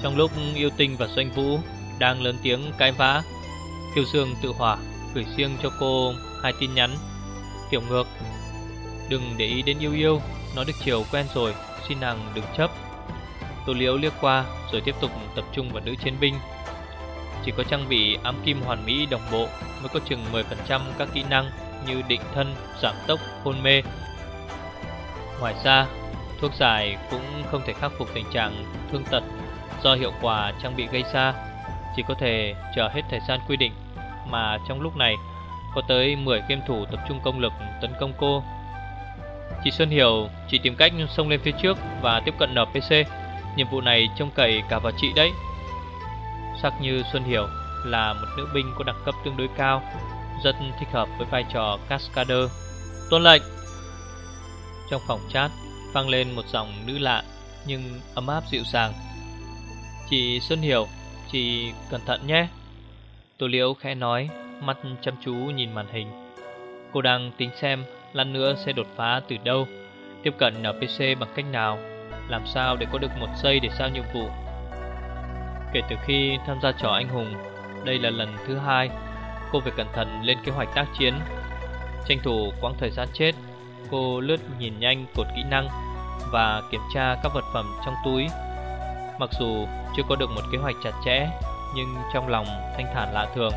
Trong lúc Yêu Tinh và Doanh Vũ đang lớn tiếng cãi vã, Kiều Dương tự hỏa gửi riêng cho cô hai tin nhắn. Tiểu Ngược, đừng để ý đến Yêu Yêu, nó được chiều quen rồi, xin nàng đừng chấp. Tô Liễu liếc qua rồi tiếp tục tập trung vào nữ chiến binh. Chỉ có trang bị ám kim hoàn mỹ đồng bộ mới có chừng mười phần trăm các kỹ năng như định thân, giảm tốc, hôn mê. Ngoài ra, thuốc giải cũng không thể khắc phục tình trạng thương tật do hiệu quả trang bị gây ra, chỉ có thể chờ hết thời gian quy định. Mà trong lúc này có tới mười game thủ tập trung công lực tấn công cô. Chị Xuân Hiểu chỉ tìm cách xông lên phía trước và tiếp cận en pê xê. Nhiệm vụ này trông cậy cả vào chị đấy. Sắc Như Xuân Hiểu là một nữ binh có đẳng cấp tương đối cao, rất thích hợp với vai trò Cascader. Tuân lệnh. Trong phòng chat vang lên một giọng nữ lạ nhưng ấm áp dịu dàng. Chị Xuân Hiểu, chị cẩn thận nhé. Tô Liễu khẽ nói, mắt chăm chú nhìn màn hình. Cô đang tính xem lát nữa sẽ đột phá từ đâu, tiếp cận en pê xê bằng cách nào, làm sao để có được một giây để giao nhiệm vụ. Kể từ khi tham gia trò anh hùng, đây là lần thứ hai cô phải cẩn thận lên kế hoạch tác chiến. Tranh thủ quãng thời gian chết, cô lướt nhìn nhanh cột kỹ năng và kiểm tra các vật phẩm trong túi. Mặc dù chưa có được một kế hoạch chặt chẽ, nhưng trong lòng thanh thản lạ thường.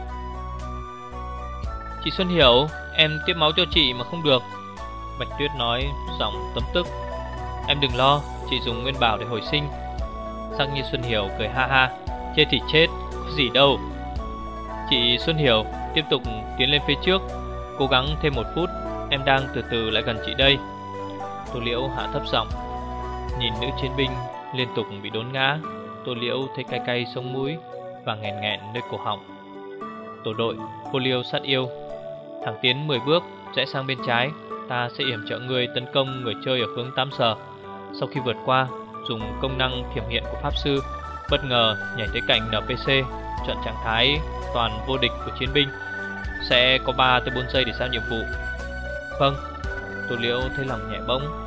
Chị Xuân Hiểu, em tiếp máu cho chị mà không được. Bạch Tuyết nói giọng tấm tức. Em đừng lo, chị dùng nguyên bảo để hồi sinh. Sắc Như Xuân Hiểu cười ha ha. Chết thì chết, có gì đâu. Chị Xuân Hiểu tiếp tục tiến lên phía trước, cố gắng thêm một phút, em đang từ từ lại gần chị đây. Tô Liễu hạ thấp giọng. Nhìn nữ chiến binh liên tục bị đốn ngã, Tô Liễu thấy cay cay sống mũi và nghẹn nghẹn nơi cổ họng. Tổ đội Cô Liêu Sát Yêu, thẳng tiến mười bước, rẽ sang bên trái. Ta sẽ yểm trợ người tấn công người chơi ở hướng tám giờ. Sau khi vượt qua, dùng công năng thiểm hiện của Pháp Sư, bất ngờ nhảy tới cạnh en pê xê, chọn trạng thái toàn vô địch của chiến binh. Sẽ có ba tới bốn giây để giao nhiệm vụ. Vâng. Tô Liễu thấy lòng nhẹ bỗng.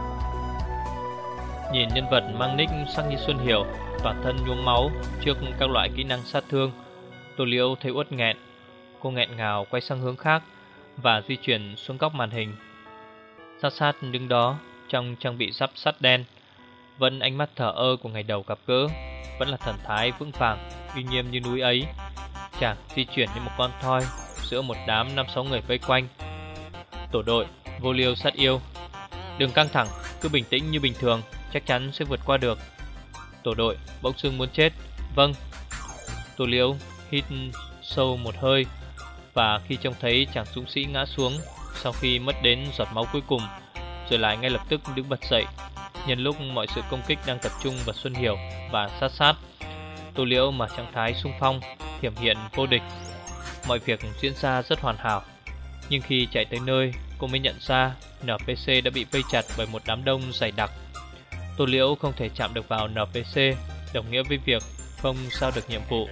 Nhìn nhân vật mang nick Sắc Như Xuân Hiểu toàn thân nhuốm máu trước các loại kỹ năng sát thương, Tô Liễu thấy uất nghẹn. Cô nghẹn ngào quay sang hướng khác và di chuyển xuống góc màn hình. Sát sát đứng đó trong trang bị giáp sắt đen, vẫn ánh mắt thờ ơ của ngày đầu gặp gỡ, vẫn là thần thái vững vàng uy nghiêm như núi ấy. Chàng di chuyển như một con thoi giữa một đám năm sáu người vây quanh. Tổ đội Vô Liêu Sát Yêu, đừng căng thẳng, cứ bình tĩnh như bình thường, chắc chắn sẽ vượt qua được. Tổ đội Bỗng Dưng Muốn Chết. Vâng. Tô Liễu hít sâu một hơi, và khi trông thấy chàng dũng sĩ ngã xuống sau khi mất đến giọt máu cuối cùng, rồi lại ngay lập tức đứng bật dậy. Nhân lúc mọi sự công kích đang tập trung vào Xuân Hiểu và Sát Sát, Tô Liễu mở trạng thái xung phong, thiểm hiện vô địch. Mọi việc diễn ra rất hoàn hảo. Nhưng khi chạy tới nơi, cô mới nhận ra en pê xê đã bị vây chặt bởi một đám đông dày đặc. Tô Liễu không thể chạm được vào en pê xê, đồng nghĩa với việc không sao được nhiệm vụ.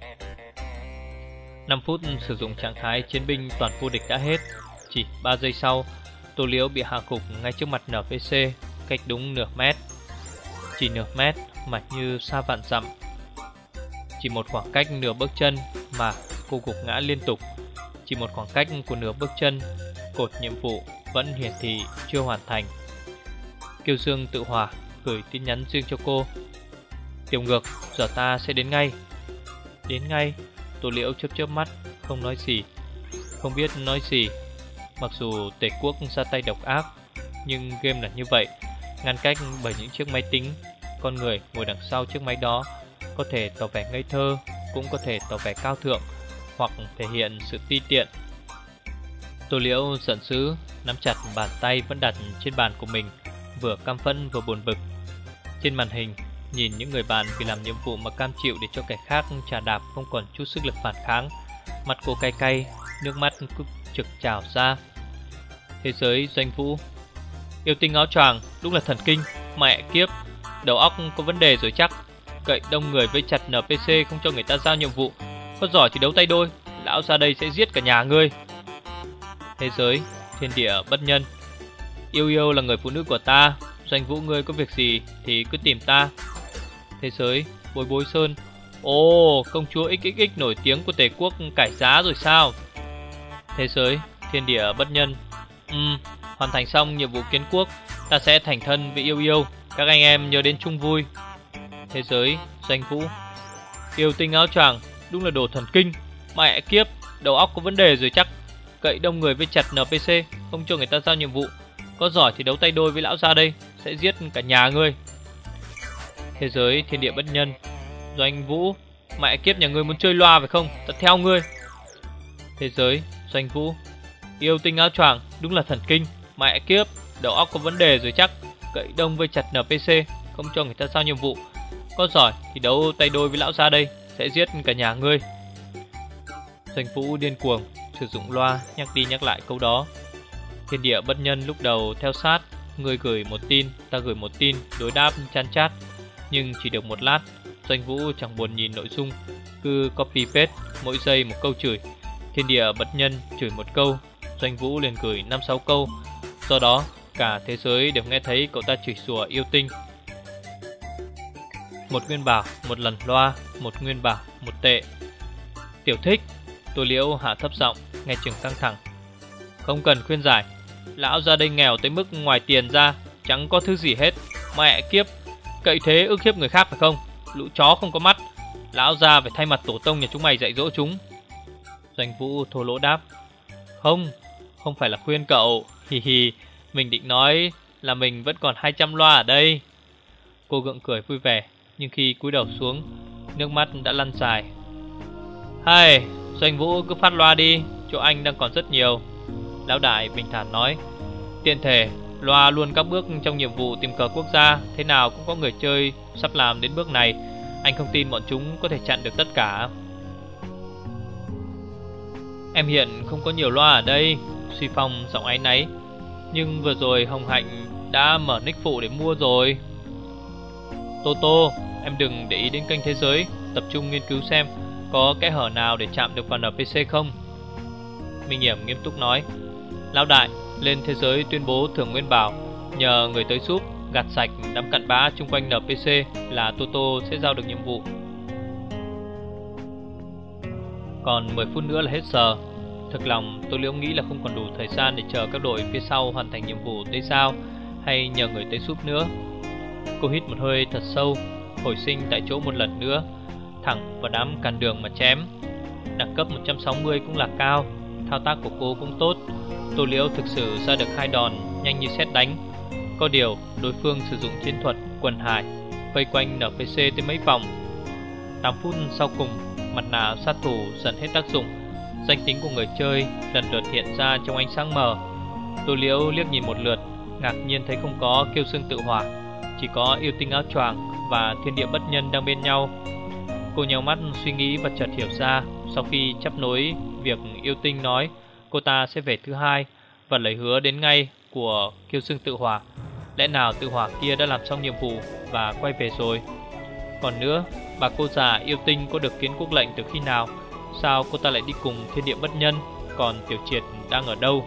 Năm phút sử dụng trạng thái chiến binh toàn vô địch đã hết. Chỉ ba giây sau, Tô Liễu bị hạ gục ngay trước mặt en pê xê, cách đúng nửa mét. Chỉ nửa mét mà như xa vạn dặm. Chỉ một khoảng cách nửa bước chân mà cô gục ngã liên tục. Chỉ một khoảng cách của nửa bước chân, cột nhiệm vụ vẫn hiển thị chưa hoàn thành. Kiều Dương tự hỏa gửi tin nhắn riêng cho cô. Tiểu Ngược, giờ ta sẽ đến ngay. Đến ngay? Tô Liễu chớp chớp mắt, không nói gì. Không biết nói gì. Mặc dù Tề Quốc ra tay độc ác, nhưng game là như vậy, ngăn cách bởi những chiếc máy tính. Con người ngồi đằng sau chiếc máy đó có thể tỏ vẻ ngây thơ, cũng có thể tỏ vẻ cao thượng, hoặc thể hiện sự ti tiện. Tô Liễu giận dữ, nắm chặt bàn tay vẫn đặt trên bàn của mình, vừa căm phẫn vừa buồn bực. Trên màn hình, nhìn những người bạn vì làm nhiệm vụ mà cam chịu để cho kẻ khác trà đạp không còn chút sức lực phản kháng. Mặt cô cay cay, nước mắt cứ trực trào ra. Thế giới Doanh Vũ. Yêu Tinh áo choàng đúng là thần kinh. Mẹ kiếp, đầu óc có vấn đề rồi chắc. Cậy đông người với chặt en pê xê không cho người ta giao nhiệm vụ. Có giỏi thì đấu tay đôi, lão ra đây sẽ giết cả nhà ngươi. Thế giới Thiên Địa Bất Nhân. Yêu Yêu là người phụ nữ của ta. Doanh Vũ ngươi có việc gì thì cứ tìm ta. Thế giới Bối Bối Sơn. Ồ, công chúa ích ích ích nổi tiếng của Tề quốc cải giá rồi sao? Thế giới Thiên Địa Bất Nhân. Ừm, hoàn thành xong nhiệm vụ kiến quốc, ta sẽ thành thân với Yêu Yêu. Các anh em nhớ đến chung vui. Thế giới Doanh Vũ. Yêu Tinh Áo Choàng đúng là đồ thần kinh. Mẹ kiếp, đầu óc có vấn đề rồi chắc. Cậy đông người với chặt en pê xê, không cho người ta giao nhiệm vụ. Có giỏi thì đấu tay đôi với lão gia đây, sẽ giết cả nhà ngươi. Thế giới Thiên Địa Bất Nhân. Doanh Vũ. Mẹ kiếp, nhà ngươi muốn chơi loa phải không? Ta theo ngươi. Thế giới Doanh Vũ. Yêu Tinh Áo Choàng đúng là thần kinh. Mẹ kiếp, đầu óc có vấn đề rồi chắc. Cậy đông với chặt en pê xê, không cho người ta giao nhiệm vụ. Có giỏi thì đấu tay đôi với lão gia đây, sẽ giết cả nhà ngươi. Doanh Vũ điên cuồng sử dụng loa nhắc đi nhắc lại câu đó. Thiên Địa Bất Nhân lúc đầu theo sát, người gửi một tin, ta gửi một tin, đối đáp chan chát. Nhưng chỉ được một lát, Doanh Vũ chẳng buồn nhìn nội dung, cứ copy paste mỗi giây một câu chửi. Thiên Địa Bất Nhân chửi một câu, Doanh Vũ liền gửi năm sáu câu. Do đó cả thế giới đều nghe thấy cậu ta chửi rủa yêu tinh. Một nguyên bảo, một lần loa, một nguyên bảo, một tệ. Tiểu thích. Tô Liễu hạ thấp giọng, nghe chừng căng thẳng. Không cần khuyên giải, lão gia đây nghèo tới mức ngoài tiền ra chẳng có thứ gì hết. Mẹ kiếp, cậy thế ức hiếp người khác phải không? Lũ chó không có mắt. Lão gia phải thay mặt tổ tông nhà chúng mày dạy dỗ chúng. Doanh Vũ thô lỗ đáp. Không, không phải là khuyên cậu. Hi hi, mình định nói là mình vẫn còn hai trăm loa ở đây. Cô gượng cười vui vẻ, nhưng khi cúi đầu xuống, nước mắt đã lăn dài. Hay, Doanh Vũ cứ phát loa đi, chỗ anh đang còn rất nhiều. Lão đại bình thản nói. Tiện thể, loa luôn các bước trong nhiệm vụ tìm cờ quốc gia. Thế nào cũng có người chơi sắp làm đến bước này. Anh không tin bọn chúng có thể chặn được tất cả. Em hiện không có nhiều loa ở đây. Suy Phong giọng áy náy. Nhưng vừa rồi Hồng Hạnh đã mở nick phụ để mua rồi. Tô Tô, em đừng để ý đến kênh thế giới, tập trung nghiên cứu xem có kẽ hở nào để chạm được vào en pê xê không. Minh Hiểm nghiêm túc nói. Lão đại lên thế giới tuyên bố thưởng nguyên bảo, nhờ người tới giúp gạt sạch đám cặn bã chung quanh en pê xê là Tô Tô sẽ giao được nhiệm vụ. Còn mười phút nữa là hết giờ. Thực lòng Tô Liễu nghĩ là không còn đủ thời gian để chờ các đội phía sau hoàn thành nhiệm vụ tới giao hay nhờ người tới giúp nữa. Cô hít một hơi thật sâu, hồi sinh tại chỗ một lần nữa, thẳng vào đám cản đường mà chém. Đẳng cấp một trăm sáu mươi cũng là cao, thao tác của cô cũng tốt. Tô Liễu thực sự ra được hai đòn nhanh như sét đánh. Có điều đối phương sử dụng chiến thuật quần hải, vây quanh en pê xê tới mấy vòng. Tám phút sau cùng, mặt nạ sát thủ dần hết tác dụng. Danh tính của người chơi lần lượt hiện ra trong ánh sáng mờ. Tô Liễu liếc nhìn một lượt, ngạc nhiên thấy không có Kiêu Xương Tự Hỏa, chỉ có Yêu Tinh Áo Choàng và Thiên Địa Bất Nhân đang bên nhau. Cô nhíu mắt suy nghĩ và chợt hiểu ra, sau khi chấp nối việc Yêu Tinh nói cô ta sẽ về thứ hai và lấy hứa đến ngay của Kiêu Xương Tự Hỏa, lẽ nào Tự Hỏa kia đã làm xong nhiệm vụ và quay về rồi? Còn nữa, bà cô già Yêu Tinh có được kiến quốc lệnh từ khi nào? Sao cô ta lại đi cùng Thiên Địa Bất Nhân? Còn Tiểu Triệt đang ở đâu?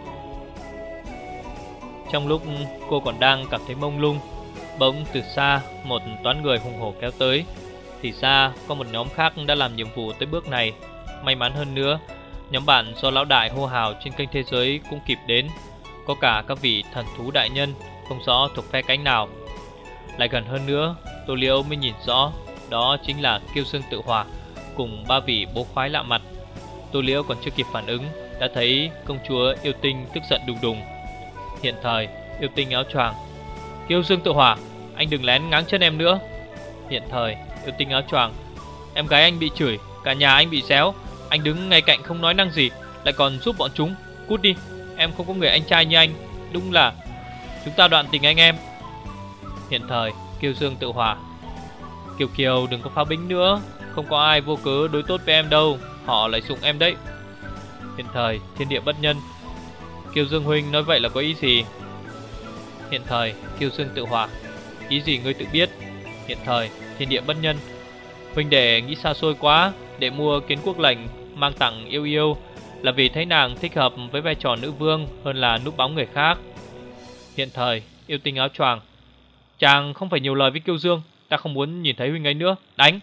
Trong lúc cô còn đang cảm thấy mông lung, bỗng từ xa một toán người hùng hổ kéo tới. Thì ra có một nhóm khác đã làm nhiệm vụ tới bước này. May mắn hơn nữa, nhóm bạn do lão đại hô hào trên kênh thế giới cũng kịp đến. Có cả các vị thần thú đại nhân, không rõ thuộc phe cánh nào. Lại gần hơn nữa, Tô Liễu mới nhìn rõ đó chính là Kiêu Xương Tự Hỏa cùng ba vị bố khoái lạ mặt. Tô Liễu còn chưa kịp phản ứng đã thấy công chúa Yêu Tinh tức giận đùng đùng. Hiện thời Yêu Tinh Áo Choàng. Kiêu Xương Tự Hỏa, anh đừng lén ngáng chân em nữa. Hiện thời Yêu Tinh Áo Choàng. Em gái anh bị chửi, cả nhà anh bị xéo, anh đứng ngay cạnh không nói năng gì, lại còn giúp bọn chúng. Cút đi, em không có người anh trai như anh. Đúng là chúng ta đoạn tình anh em. Hiện thời Kiêu Dương Tự Hỏa. Kiều Kiều đừng có phá bính nữa, không có ai vô cớ đối tốt với em đâu, họ lại dụng em đấy. Hiện thời Thiên Địa Bất Nhân. Kiều Dương huynh nói vậy là có ý gì? Hiện thời Kiêu Dương Tự Hỏa. Ý gì ngươi tự biết. Hiện thời Thiên Địa Bất Nhân. Huynh đệ nghĩ xa xôi quá, để mua kiến quốc lệnh mang tặng Yêu Yêu là vì thấy nàng thích hợp với vai trò nữ vương hơn là núp bóng người khác. Hiện thời Yêu Tinh Áo Choàng. Chàng không phải nhiều lời với Kiêu Dương, ta không muốn nhìn thấy huynh ấy nữa, đánh.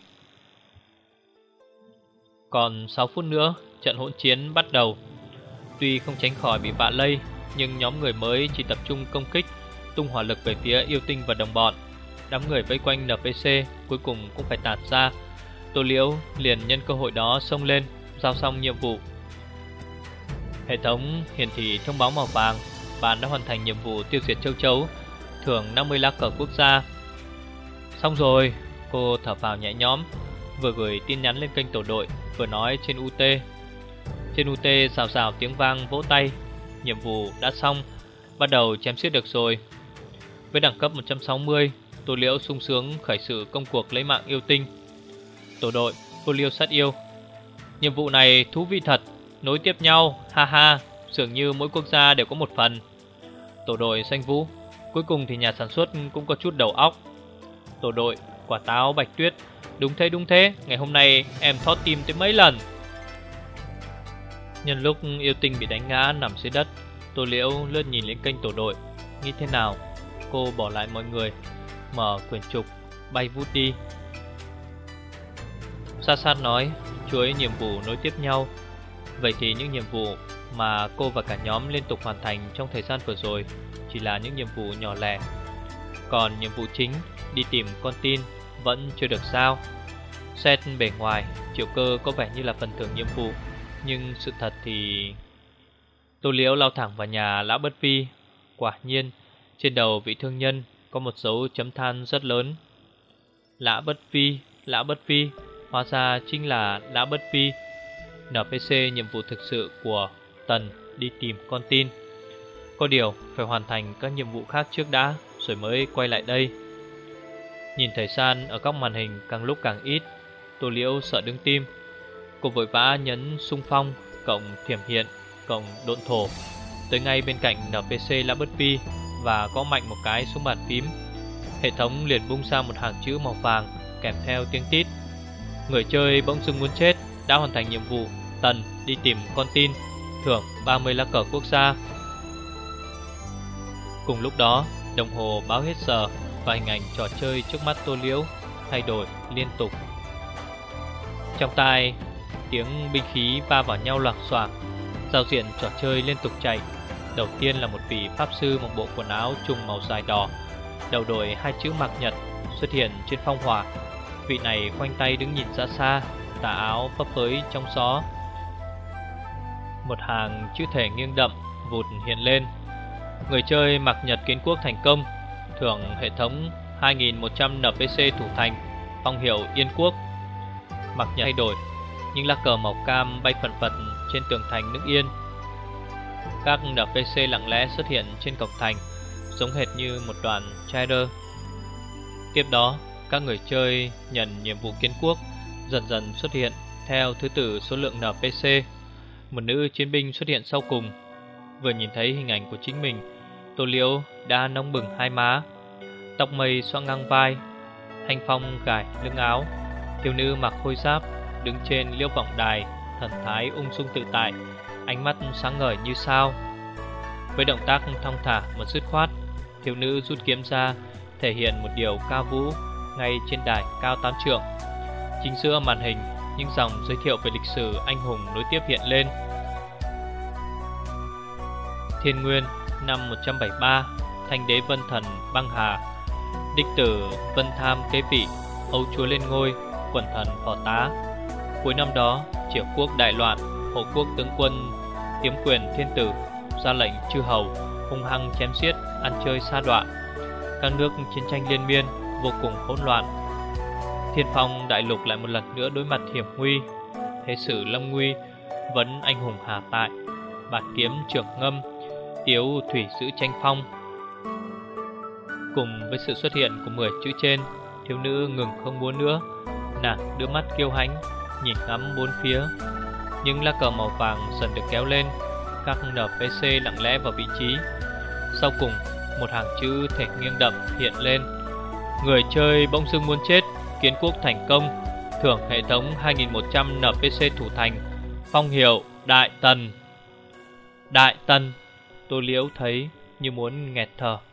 Còn sáu phút nữa, trận hỗn chiến bắt đầu. Tuy không tránh khỏi bị vạ lây, nhưng nhóm người mới chỉ tập trung công kích, tung hỏa lực về phía Yêu Tinh và đồng bọn. Đám người vây quanh en pê xê cuối cùng cũng phải tản ra. Tô Liễu liền nhân cơ hội đó xông lên, giao xong nhiệm vụ. Hệ thống hiển thị thông báo màu vàng: bạn đã hoàn thành nhiệm vụ tiêu diệt châu chấu, thưởng năm mươi lá cờ quốc gia. Xong rồi, cô thở phào nhẹ nhõm, vừa gửi tin nhắn lên kênh tổ đội, vừa nói trên u tê. Trên u tê xào xào tiếng vang vỗ tay. Nhiệm vụ đã xong, bắt đầu chém xiết được rồi. Với đẳng cấp một trăm sáu mươi, Tô Liễu sung sướng khởi sự công cuộc lấy mạng Yêu Tinh. Tổ đội Tô Liễu sát yêu. Nhiệm vụ này thú vị thật, nối tiếp nhau, ha ha, dường như mỗi quốc gia đều có một phần. Tổ đội Xanh Vũ. Cuối cùng thì nhà sản xuất cũng có chút đầu óc. Tổ đội Quả Táo Bạch Tuyết. Đúng thế đúng thế, ngày hôm nay em thót tim tới mấy lần. Nhân lúc Yêu Tinh bị đánh ngã nằm dưới đất, Tô Liễu lướt nhìn lên kênh tổ đội. Nghĩ thế nào, cô bỏ lại mọi người, mở quyển trục, bay vút đi. Sa Sát nói, chuỗi nhiệm vụ nối tiếp nhau. Vậy thì những nhiệm vụ mà cô và cả nhóm liên tục hoàn thành trong thời gian vừa rồi chỉ là những nhiệm vụ nhỏ lẻ. Còn nhiệm vụ chính, đi tìm con tin, vẫn chưa được giao. Xét bề ngoài, Triệu Cơ có vẻ như là phần thưởng nhiệm vụ, nhưng sự thật thì... Tô Liễu lao thẳng vào nhà Lã Bất Vi. Quả nhiên, trên đầu vị thương nhân có một dấu chấm than rất lớn. Lã Bất Vi, Lã Bất Vi, hóa ra chính là Lã Bất Vi. en pê xê nhiệm vụ thực sự của Tần đi tìm con tin. Có điều phải hoàn thành các nhiệm vụ khác trước đã, rồi mới quay lại đây. Nhìn thời gian ở các màn hình càng lúc càng ít, Tô Liễu sợ đứng tim. Cô vội vã nhấn xung phong, cộng thiểm hiện, cộng độn thổ, tới ngay bên cạnh en pê xê Lã Bất Vi và gõ mạnh một cái xuống bàn phím. Hệ thống liền bung ra một hàng chữ màu vàng kèm theo tiếng tít. Người chơi bỗng dưng muốn chết, đã hoàn thành nhiệm vụ Tần đi tìm con tin, thưởng ba mươi lá cờ quốc gia. Cùng lúc đó, đồng hồ báo hết giờ và hình ảnh trò chơi trước mắt Tô Liễu thay đổi liên tục. Trong tai, tiếng binh khí va vào nhau loảng xoảng. Giao diện trò chơi liên tục chạy. Đầu tiên là một vị pháp sư mặc bộ quần áo trùng màu dài đỏ, đầu đội hai chữ Mạc Nhật xuất hiện trên phong hỏa. Vị này khoanh tay đứng nhìn ra xa, tà áo phấp phới trong gió. Một hàng chữ thể nghiêng đậm vụt hiện lên. Người chơi Mạc Nhật kiến quốc thành công, thưởng hệ thống hai nghìn một trăm en pê xê thủ thành, phong hiệu Yên Quốc. Mạc Nhật thay đổi, những lá cờ màu cam bay phần phật trên tường thành nước Yên. Các en pê xê lặng lẽ xuất hiện trên cổng thành, giống hệt như một đoạn trailer. Tiếp đó, các người chơi nhận nhiệm vụ kiến quốc dần dần xuất hiện theo thứ tự số lượng en pê xê. Một nữ chiến binh xuất hiện sau cùng. Vừa nhìn thấy hình ảnh của chính mình, Tô Liễu đã nóng bừng hai má. Tóc mây xõa ngang vai, thanh phong gài lưng áo. Thiếu nữ mặc khôi giáp đứng trên liễu vọng đài, thần thái ung dung tự tại, ánh mắt sáng ngời như sao. Với động tác thong thả mà dứt khoát, thiếu nữ rút kiếm ra, thể hiện một điều ca vũ ngay trên đài cao tám trượng. Chính giữa màn hình, những dòng giới thiệu về lịch sử anh hùng nối tiếp hiện lên. Thiên Nguyên năm một trăm bảy mươi ba, Thanh đế Vân Thần băng hà, đích tử Vân Tham kế vị, Âu chúa lên ngôi, quần thần phò tá. Cuối năm đó, Triệu quốc đại loạn, Hộ quốc tướng quân Tiếm quyền Thiên Tử ra lệnh chư hầu hung hăng chém giết, ăn chơi sa đọa. Các nước chiến tranh liên miên, vô cùng hỗn loạn. Thiên Phong đại lục lại một lần nữa đối mặt hiểm nguy. Thế sử lâm nguy, vẫn anh hùng hà tại, bạt kiếm trưởng ngâm, tiếu thủy giữ tranh phong. Cùng với sự xuất hiện của mười chữ trên, thiếu nữ ngừng không muốn nữa. Nàng đưa mắt kiêu hãnh, nhìn ngắm bốn phía. Những lá cờ màu vàng dần được kéo lên, các en pê xê lặng lẽ vào vị trí. Sau cùng, một hàng chữ thể nghiêng đậm hiện lên. Người chơi bỗng dưng muốn chết, kiến quốc thành công, thưởng hệ thống hai nghìn một trăm en pê xê thủ thành, phong hiệu Đại Tần. Đại Tần. Tô Liễu thấy như muốn nghẹt thở.